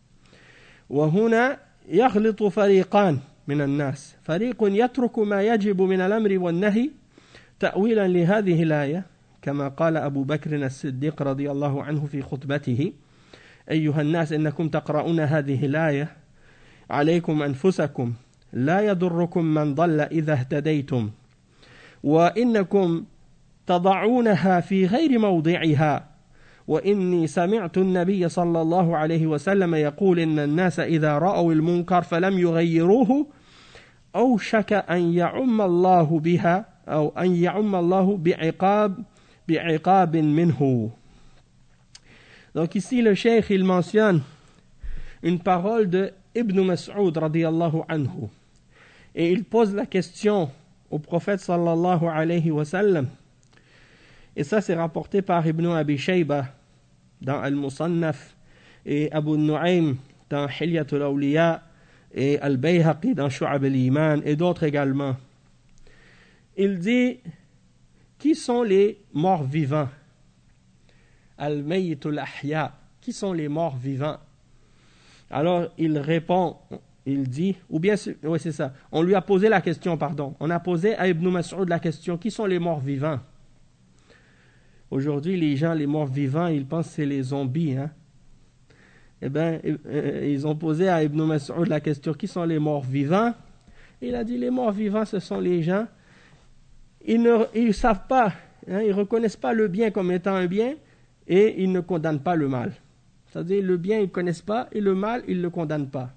وهنا يغلط فريقان من الناس، فريق يترك ما يجب من الأمر والنهي تأويلا لهذه الآية كما قال أبو بكر الصديق رضي الله عنه في خطبته أيها الناس إنكم تقرؤون هذه الآية عليكم أنفسكم لا يضركم من ضل إذا اهتديتم وإنكم تضعونها في غير موضعها وإني سمعت النبي صلى الله عليه وسلم يقول إن الناس إذا رأوا المنكر فلم يغيروه أوشك أن يعم الله بها أو أن يعم الله بعقاب بعقاب منه. Donc ici le cheikh il mentionne une parole de Ibn Mas'ud radiyallahu anhu et il pose la question au prophète sallallahu alayhi wa sallam. Et ça, c'est rapporté par Ibn Abi Shayba dans Al-Musannaf et Abu Nu'aym dans Hilyatul Awliya et Al-Bayhaqi dans Shu'ab al-Iman et d'autres également. Il dit, qui sont les morts vivants? Al-Mayyitul Ahya, qui sont les morts vivants? Alors il répond, il dit, ou bien, oui c'est ça, on lui a posé la question, pardon, on a posé à Ibn Mas'ud la question, qui sont les morts vivants? Aujourd'hui, les gens, les morts vivants, ils pensent que c'est les zombies, hein? Eh bien, ils ont posé à Ibn Mas'ud la question, qui sont les morts vivants? Il a dit, les morts vivants, ce sont les gens, ils ne ils savent pas, hein, ils ne reconnaissent pas le bien comme étant un bien, et ils ne condamnent pas le mal. C'est-à-dire, le bien, ils ne connaissent pas, et le mal, ils ne le condamnent pas.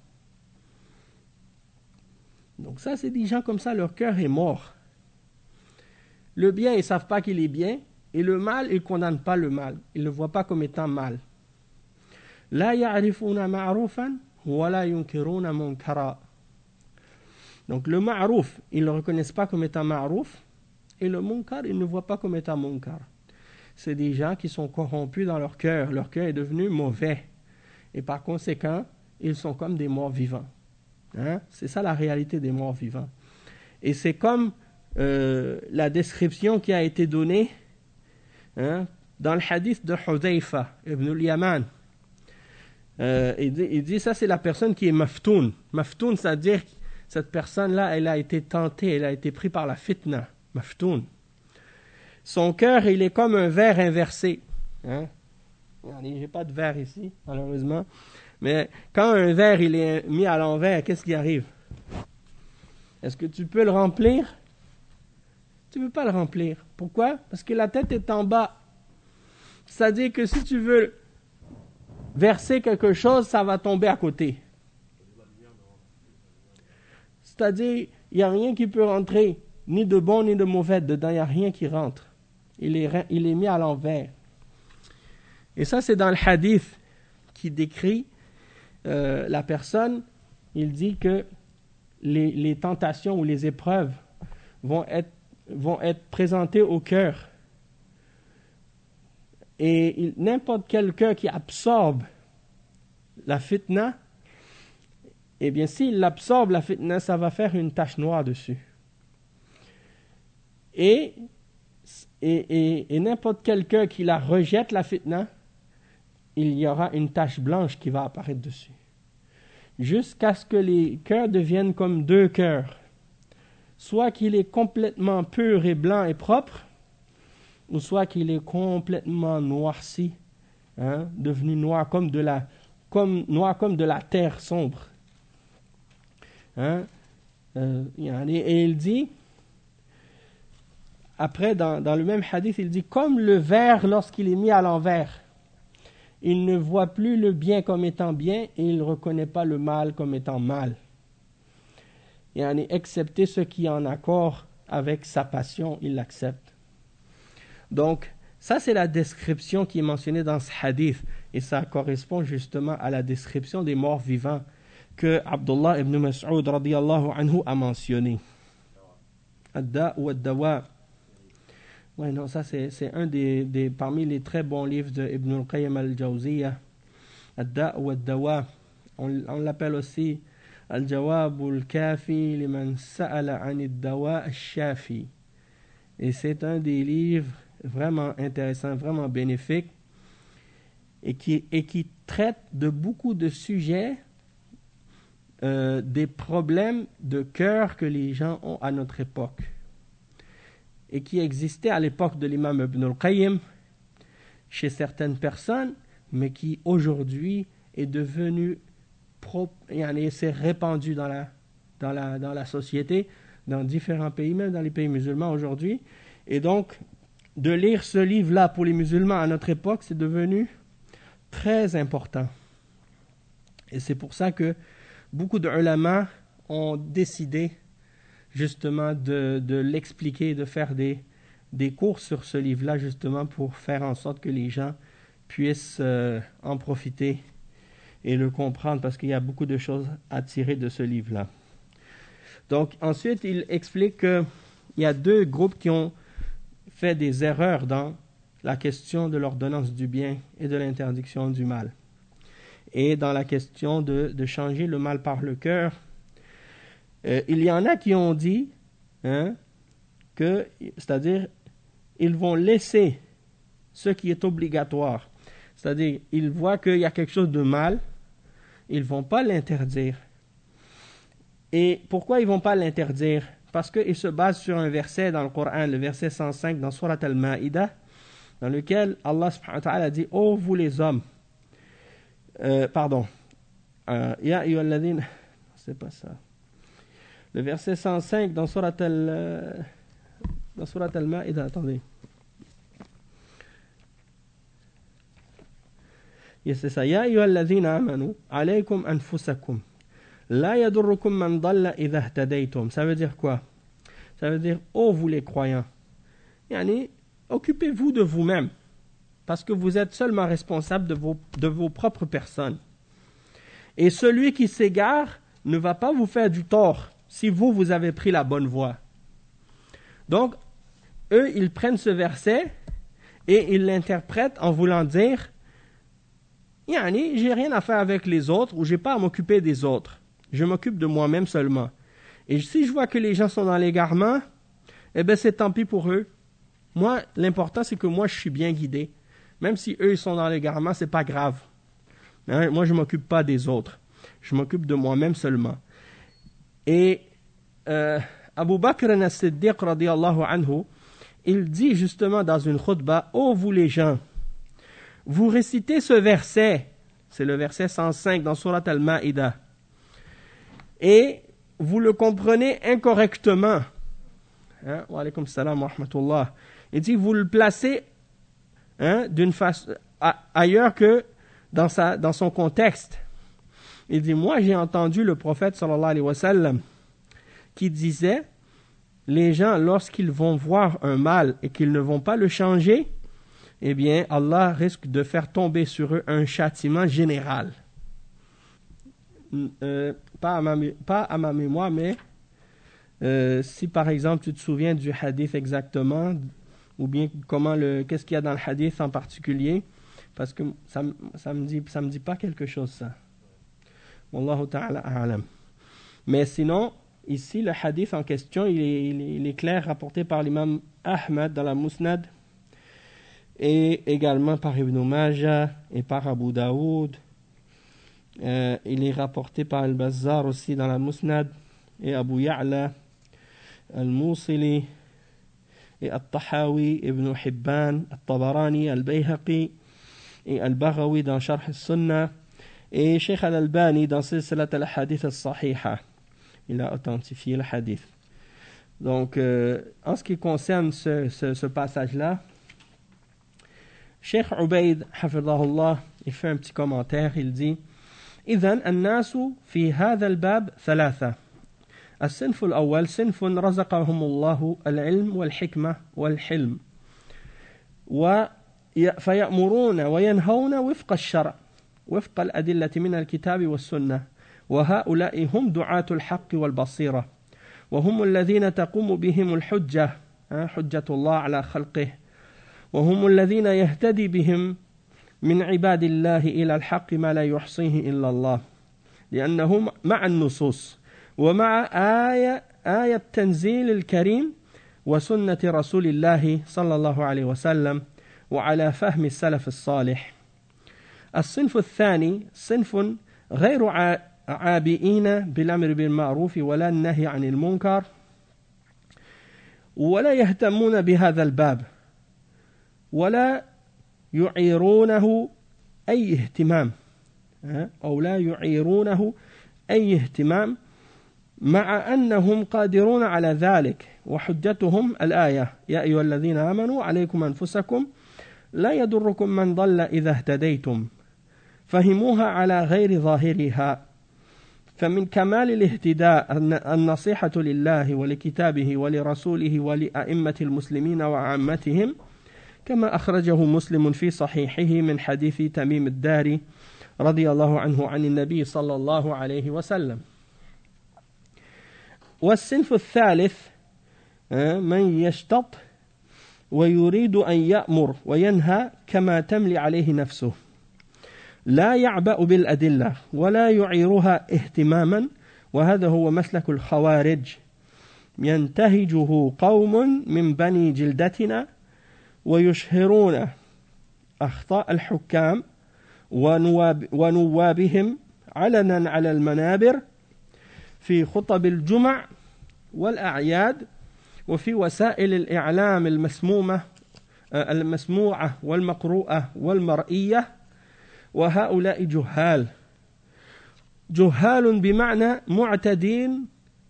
Donc ça, c'est des gens comme ça, leur cœur est mort. Le bien, ils ne savent pas qu'il est bien, et le mal, ils ne condamnent pas le mal. Ils ne le voient pas comme étant mal. La ya'rifuna ma'rufan wa la yunkiruna munkara. Donc le ma'ruf, ils ne le reconnaissent pas comme étant ma'ruf, et le munkar, ils ne le voient pas comme étant munkar. C'est des gens qui sont corrompus dans leur cœur. Leur cœur est devenu mauvais. Et par conséquent, ils sont comme des morts vivants. Hein? C'est ça la réalité des morts vivants. Et c'est comme euh, la description qui a été donnée, hein, dans le hadith de Hudayfa ibn al-Yaman. Euh, il, dit, il dit, ça c'est la personne qui est maftoun. Maftoun, c'est-à-dire cette personne-là, elle a été tentée, elle a été prise par la fitna. Maftoun. Son cœur, il est comme un verre inversé. Hein? Regardez, j'ai pas de verre ici, malheureusement. Mais quand un verre il est mis à l'envers, qu'est-ce qui arrive? Est-ce que tu peux le remplir? Tu ne peux pas le remplir. Pourquoi? Parce que la tête est en bas. C'est-à-dire que si tu veux verser quelque chose, ça va tomber à côté. C'est-à-dire, il n'y a rien qui peut rentrer, ni de bon ni de mauvais. Dedans, il n'y a rien qui rentre. Il est, il est mis à l'envers. Et ça, c'est dans le hadith qui décrit euh, la personne. Il dit que les, les tentations ou les épreuves vont être, vont être présentées au cœur. Et il, n'importe quel cœur qui absorbe la fitna, eh bien, s'il l'absorbe, la fitna, ça va faire une tache noire dessus. Et, et, et, et n'importe quel cœur qui la rejette, la fitna, il y aura une tache blanche qui va apparaître dessus. Jusqu'à ce que les cœurs deviennent comme deux cœurs. Soit qu'il est complètement pur et blanc et propre, ou soit qu'il est complètement noirci, hein, devenu noir comme de la, comme, noir comme de la terre sombre. Hein? Euh, et il dit, après dans, dans le même hadith, il dit, comme le verre lorsqu'il est mis à l'envers, il ne voit plus le bien comme étant bien et il ne reconnaît pas le mal comme étant mal. Et en est excepté ce qui est en accord avec sa passion, il l'accepte. Donc, ça c'est la description qui est mentionnée dans ce hadith et ça correspond justement à la description des morts vivants que Abdullah ibn Mas'ud radiyallahu anhu a mentionné. Ad-da' ou ad-dawa. Oui, non, ça c'est, c'est un des, des, parmi les très bons livres de Ibn al-Qayyim al-Jawziyya. Ad-da' ou ad-dawa. On, on l'appelle aussi Al-Jawab al-Kafi liman sa'ala an ad-dawa al-Shafi. Et c'est un des livres vraiment intéressants, vraiment bénéfiques et qui, et qui traite de beaucoup de sujets, euh, des problèmes de cœur que les gens ont à notre époque et qui existaient à l'époque de l'imam Ibn al-Qayyim chez certaines personnes, mais qui aujourd'hui est devenu pro, et s'est répandu dans la, dans, la, dans la société, dans différents pays, même dans les pays musulmans aujourd'hui. Et donc, de lire ce livre-là pour les musulmans à notre époque, c'est devenu très important. Et c'est pour ça que beaucoup de ulama ont décidé justement de, de l'expliquer, de faire des, des cours sur ce livre-là, justement pour faire en sorte que les gens puissent euh, en profiter et le comprendre, parce qu'il y a beaucoup de choses à tirer de ce livre-là. Donc, ensuite, il explique qu'il y a deux groupes qui ont fait des erreurs dans la question de l'ordonnance du bien et de l'interdiction du mal. Et dans la question de, de changer le mal par le cœur, euh, il y en a qui ont dit, hein, que, c'est-à-dire, ils vont laisser ce qui est obligatoire, C'est-à-dire, ils voient qu'il y a quelque chose de mal, ils ne vont pas l'interdire. Et pourquoi ils ne vont pas l'interdire? Parce qu'ils se basent sur un verset dans le Coran, le verset cent cinq dans Surat Al-Ma'idah, dans lequel Allah subhanahu wa ta'ala dit « Oh vous les hommes, euh, pardon, euh, Ya ayyuhalladhina » c'est pas ça. Le verset cent cinq dans Surat Al, euh, dans Surat Al-Ma'idah, attendez. Et c'est ça. Ya ayyuhalladhina amanu, alaykum anfusakum. La yadurrukum man dalla idha ihtadaytum. Ça veut dire quoi? Ça veut dire, oh vous les croyants, yani, occupez-vous de vous-même, parce que vous êtes seulement responsable de vos, de vos propres personnes. Et celui qui s'égare ne va pas vous faire du tort si vous, vous avez pris la bonne voie. Donc, eux, ils prennent ce verset et ils l'interprètent en voulant dire, yani, j'ai rien à faire avec les autres ou j'ai pas à m'occuper des autres. Je m'occupe de moi-même seulement. Et si je vois que les gens sont dans l'égarement, eh bien c'est tant pis pour eux. Moi, l'important c'est que moi je suis bien guidé. Même si eux ils sont dans l'égarement, c'est pas grave. Hein? Moi je m'occupe pas des autres. Je m'occupe de moi-même seulement. Et euh, Abu Bakr as-Siddiq radiyallahu anhu, il dit justement dans une khutbah, ô vous les gens, vous récitez ce verset, c'est le verset cent cinq dans Surat Al-Ma'idah, et vous le comprenez incorrectement. Hein? Wa alaykum salam wa rahmatullah. Il dit, vous le placez hein, d'une façon ailleurs que dans, sa, dans son contexte. Il dit, moi j'ai entendu le prophète sallallahu alayhi wa sallam qui disait, les gens lorsqu'ils vont voir un mal et qu'ils ne vont pas le changer, eh bien Allah risque de faire tomber sur eux un châtiment général. Euh, pas, à ma, pas à ma mémoire, mais euh, si par exemple tu te souviens du hadith exactement, ou bien comment le, qu'est-ce qu'il y a dans le hadith en particulier, parce que ça, ça me dit, ça me dit pas quelque chose ça. Wallahu ta'ala a'lam. Mais sinon, ici le hadith en question, il est, il est, il est clair, rapporté par l'imam Ahmad dans la Musnad, et également par Ibn Majah et par Abu Daoud. Euh, il est rapporté par Al-Bazzar aussi dans la Musnad, et Abu Ya'la, Al-Musili, et Al-Tahawi, Ibn Hibban, Al-Tabarani, Al-Bayhaqi, et Al-Baghawi dans Sharh al-Sunnah, et Sheikh Al-Albani dans Silsilat al-Hadith al-Sahiha. Il a authentifié le hadith. Donc, euh, en ce qui concerne ce, ce, ce passage-là, Sheikh Ubaid, hafidhahullah, il fait un petit commentaire, il dit إذن الناس في هذا الباب ثلاثة. الصنف الأول صنف رزقهم الله العلم والحكمة والحلم فيأمرون وينهون وفق الشرع وفق الأدلة من الكتاب والسنة، وهؤلاء هم دعاة الحق والبصيرة، وهم الذين تقوم بهم الحجة حجة الله على خلقه، وهم الذين يهتدي بهم من عباد الله إلى الحق ما لا يحصيه إلا الله، لأنهم مع النصوص ومع آية آية التنزيل الكريم وسنة رسول الله صلى الله عليه وسلم وعلى فهم السلف الصالح. الصنف الثاني صنف غير عابئين بالأمر بالمعروف ولا النهي عن المنكر ولا يهتمون بهذا الباب ولا يعيرونه أي اهتمام أو لا يعيرونه أي اهتمام مع أنهم قادرون على ذلك، وحجتهم الآية يا أيها الذين آمنوا عليكم أنفسكم لا يضركم من ضل إذا اهتديتم، فهموها على غير ظاهرها. فمن كمال الاهتداء النصيحة لله ولكتابه ولرسوله ولأئمة المسلمين وعامتهم، كما أخرجه مسلم في صحيحه من حديث تميم الداري رضي الله عنه عن النبي صلى الله عليه وسلم. والصنف الثالث من يشتط ويريد أن يأمر وينهى كما تملي عليه نفسه، لا يعبأ بالأدلة ولا يعيرها اهتماما، وهذا هو مسلك الخوارج ينتهجه قوم من بني جلدتنا ويشهرون أخطاء الحكام ونواب ونوابهم علنا على المنابر في خطب الجمع والأعياد وفي وسائل الإعلام المسمومة المسموعة والمقروءة والمرئية وهؤلاء جهال جهال بمعنى معتدين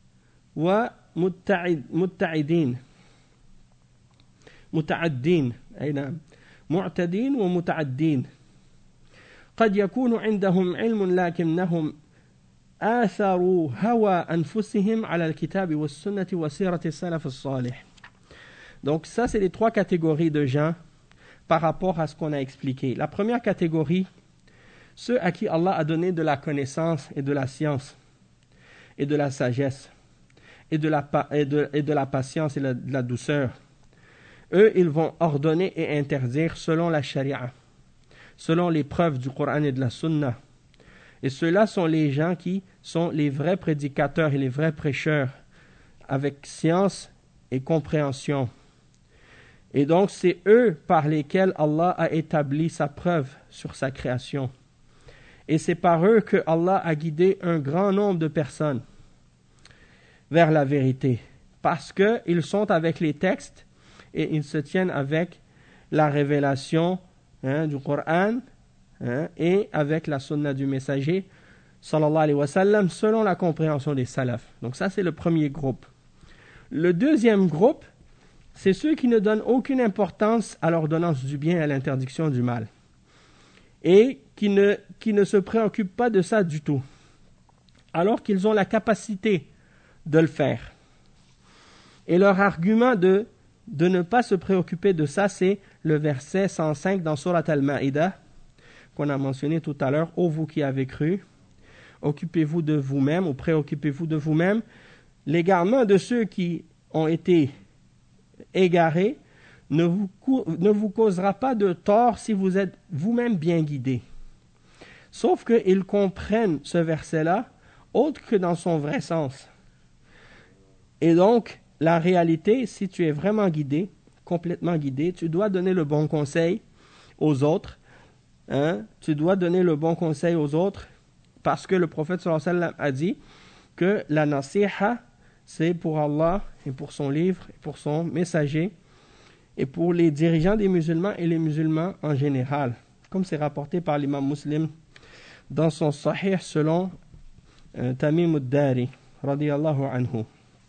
ومتعدين متعدين أي نعم معتدين ومتعدين قد يكون عندهم علم لكنهم آثروا هوى أنفسهم على الكتاب والسنة وسيرة السلف الصالح. Donc ça c'est les trois catégories de gens par rapport à ce qu'on a expliqué. La première catégorie, ceux à qui Allah a donné de la connaissance et de la science et de la sagesse et de la, et de, et de la patience et la, de la douceur. Eux, ils vont ordonner et interdire selon la charia, selon les preuves du Coran et de la Sunna. Et ceux-là sont les gens qui sont les vrais prédicateurs et les vrais prêcheurs avec science et compréhension. Et donc, c'est eux par lesquels Allah a établi sa preuve sur sa création. Et c'est par eux que Allah a guidé un grand nombre de personnes vers la vérité. Parce qu'ils sont avec les textes et ils se tiennent avec la révélation hein, du Coran hein, et avec la sunna du messager sallallahu alayhi wa sallam selon la compréhension des salafs. Donc ça c'est le premier groupe. Le deuxième groupe, c'est ceux qui ne donnent aucune importance à l'ordonnance du bien et à l'interdiction du mal. Et qui ne, qui ne se préoccupent pas de ça du tout. Alors qu'ils ont la capacité de le faire. Et leur argument de, de ne pas se préoccuper de ça, c'est le verset cent cinq dans Surat Al-Ma'idah, qu'on a mentionné tout à l'heure. « Ô vous qui avez cru, occupez-vous de vous-même ou préoccupez-vous de vous-même. L'égarement de ceux qui ont été égarés ne vous, ne vous causera pas de tort si vous êtes vous-même bien guidés. » Sauf qu'ils comprennent ce verset-là autre que dans son vrai sens. Et donc, la réalité, si tu es vraiment guidé, complètement guidé, tu dois donner le bon conseil aux autres. Hein? Tu dois donner le bon conseil aux autres parce que le prophète sallallahu alayhi wa sallam a dit que la nasiha, c'est pour Allah et pour son livre et pour son messager et pour les dirigeants des musulmans et les musulmans en général. Comme c'est rapporté par l'imam Muslim dans son sahih selon euh, Tamim ad-Dari radiyallahu anhu.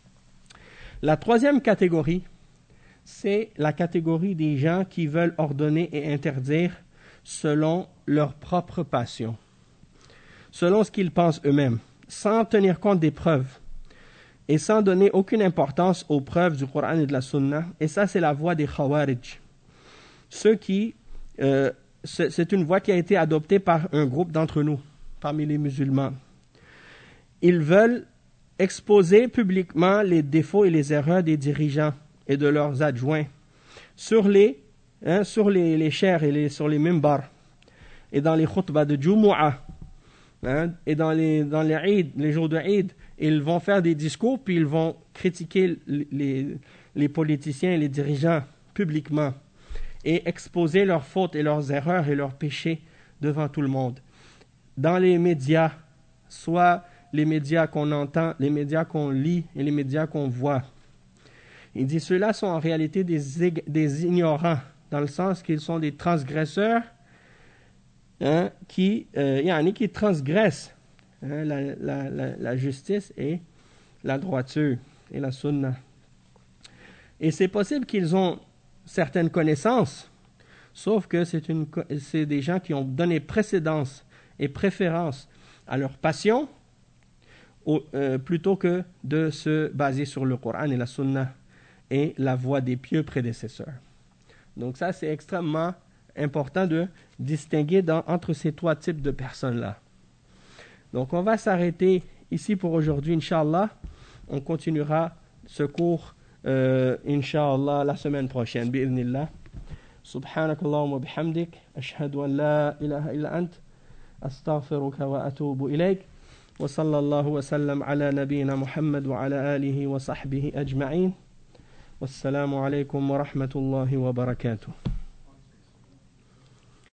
La troisième catégorie, c'est la catégorie des gens qui veulent ordonner et interdire selon leur propre passion, selon ce qu'ils pensent eux-mêmes, sans tenir compte des preuves et sans donner aucune importance aux preuves du Coran et de la Sunna. Et ça, c'est la voie des Khawarij. Ceux qui, euh, c'est, c'est une voie qui a été adoptée par un groupe d'entre nous, parmi les musulmans. Ils veulent exposer publiquement les défauts et les erreurs des dirigeants et de leurs adjoints sur les, hein, sur les, les chairs et les, sur les mimbars et dans les khutbahs de Jumu'ah hein, et dans les, dans les Eid, les jours de Eid. Ils vont faire des discours puis ils vont critiquer les, les politiciens et les dirigeants publiquement et exposer leurs fautes et leurs erreurs et leurs péchés devant tout le monde. Dans les médias, soit les médias qu'on entend, les médias qu'on lit et les médias qu'on voit. Il dit ceux-là sont en réalité des, des ignorants, dans le sens qu'ils sont des transgresseurs hein, qui, euh, yani, qui transgressent hein, la, la, la, la justice et la droiture et la sunna. Et c'est possible qu'ils ont certaines connaissances, sauf que c'est, une, c'est des gens qui ont donné précédence et préférence à leur passion, Au, euh, plutôt que de se baser sur le Coran et la Sunna et la voie des pieux prédécesseurs. Donc ça, c'est extrêmement important de distinguer dans, entre ces trois types de personnes-là. Donc on va s'arrêter ici pour aujourd'hui, Inch'Allah. On continuera ce cours, euh, Inch'Allah, la semaine prochaine, bi'idhnillah. Subhanakallahumma bihamdik, ashhadu an la ilaha illa ant, astaghfiruka wa atubu ilayk. وصلى الله وسلم على نبينا محمد وعلى آله وصحبه أجمعين والسلام عليكم ورحمة الله وبركاته.